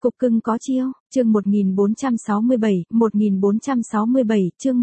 Cục cưng có chiêu, chương 1467, chương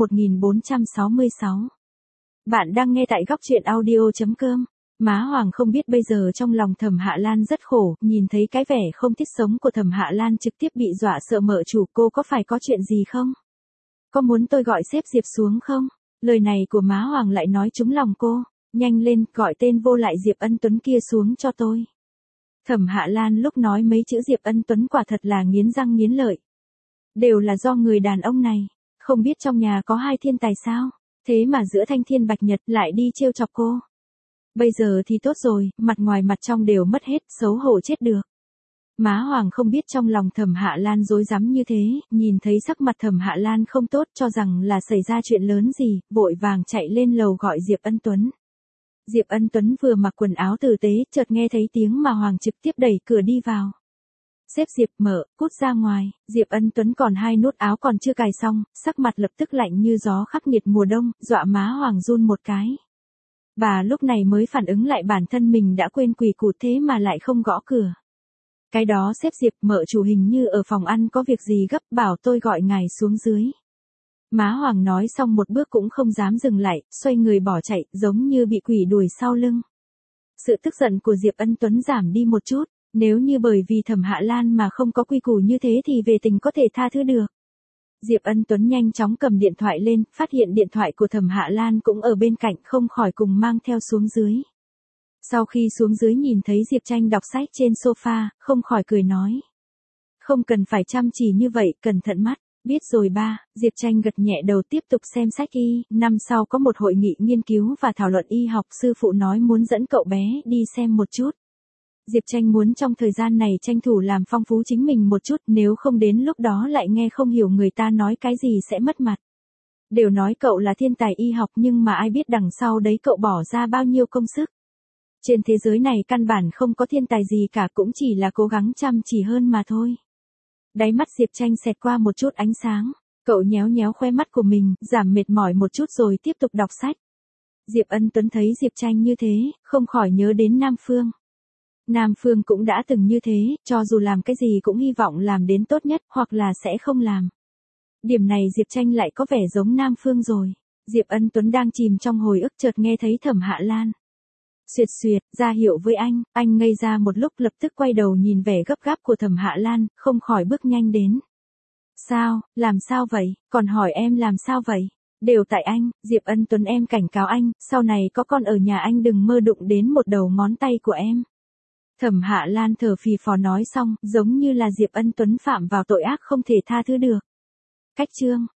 1466. Bạn đang nghe tại góc truyện audio.com. Má Hoàng không biết bây giờ trong lòng Thẩm Hạ Lan rất khổ, nhìn thấy cái vẻ không thích sống của Thẩm Hạ Lan trực tiếp bị dọa sợ mợ chủ, cô có phải có chuyện gì không? Có muốn tôi gọi sếp Diệp xuống không? Lời này của má Hoàng lại nói trúng lòng cô, nhanh lên, gọi tên vô lại Diệp Ân Tuấn kia xuống cho tôi. Thẩm Hạ Lan lúc nói mấy chữ Diệp Ân Tuấn quả thật là nghiến răng nghiến lợi. Đều là do người đàn ông này, không biết trong nhà có hai thiên tài sao, thế mà giữa thanh thiên bạch nhật lại đi trêu chọc cô. Bây giờ thì tốt rồi, mặt ngoài mặt trong đều mất hết, xấu hổ chết được. Má Hoàng không biết trong lòng Thẩm Hạ Lan rối rắm như thế, nhìn thấy sắc mặt Thẩm Hạ Lan không tốt cho rằng là xảy ra chuyện lớn gì, vội vàng chạy lên lầu gọi Diệp Ân Tuấn. Diệp Ân Tuấn vừa mặc quần áo tử tế, chợt nghe thấy tiếng mà Hoàng trực tiếp đẩy cửa đi vào. Sếp Diệp mở, cút ra ngoài, Diệp Ân Tuấn còn hai nút áo còn chưa cài xong, sắc mặt lập tức lạnh như gió khắc nghiệt mùa đông, dọa má Hoàng run một cái. Bà lúc này mới phản ứng lại bản thân mình đã quên quỳ củ thế mà lại không gõ cửa. Cái đó sếp Diệp mợ chủ hình như ở phòng ăn có việc gì gấp bảo tôi gọi ngài xuống dưới. Má Hoàng nói xong một bước cũng không dám dừng lại, xoay người bỏ chạy, giống như bị quỷ đuổi sau lưng. Sự tức giận của Diệp Ân Tuấn giảm đi một chút, nếu như bởi vì Thẩm Hạ Lan mà không có quy củ như thế thì về tình có thể tha thứ được. Diệp Ân Tuấn nhanh chóng cầm điện thoại lên, phát hiện điện thoại của Thẩm Hạ Lan cũng ở bên cạnh, không khỏi cùng mang theo xuống dưới. Sau khi xuống dưới nhìn thấy Diệp Tranh đọc sách trên sofa, không khỏi cười nói. Không cần phải chăm chỉ như vậy, cẩn thận mắt. Biết rồi ba, Diệp Tranh gật nhẹ đầu tiếp tục xem sách y, năm sau có một hội nghị nghiên cứu và thảo luận y học, sư phụ nói muốn dẫn cậu bé đi xem một chút. Diệp Tranh muốn trong thời gian này tranh thủ làm phong phú chính mình một chút, nếu không đến lúc đó lại nghe không hiểu người ta nói cái gì sẽ mất mặt. Đều nói cậu là thiên tài y học nhưng mà ai biết đằng sau đấy cậu bỏ ra bao nhiêu công sức. Trên thế giới này căn bản không có thiên tài gì cả, cũng chỉ là cố gắng chăm chỉ hơn mà thôi. Đáy mắt Diệp Tranh xẹt qua một chút ánh sáng, cậu nhéo nhéo khoe mắt của mình, giảm mệt mỏi một chút rồi tiếp tục đọc sách. Diệp Ân Tuấn thấy Diệp Tranh như thế, không khỏi nhớ đến Nam Phương. Nam Phương cũng đã từng như thế, cho dù làm cái gì cũng hy vọng làm đến tốt nhất, hoặc là sẽ không làm. Điểm này Diệp Tranh lại có vẻ giống Nam Phương rồi. Diệp Ân Tuấn đang chìm trong hồi ức chợt nghe thấy Thẩm Hạ Lan xuyệt xuyệt, ra hiệu với anh ngây ra một lúc lập tức quay đầu nhìn vẻ gấp gáp của Thẩm Hạ Lan, không khỏi bước nhanh đến. Sao, làm sao vậy, còn hỏi em làm sao vậy? Đều tại anh, Diệp Ân Tuấn em cảnh cáo anh, sau này có con ở nhà anh đừng mơ đụng đến một đầu ngón tay của em. Thẩm Hạ Lan thở phì phò nói xong, giống như là Diệp Ân Tuấn phạm vào tội ác không thể tha thứ được. Cách chương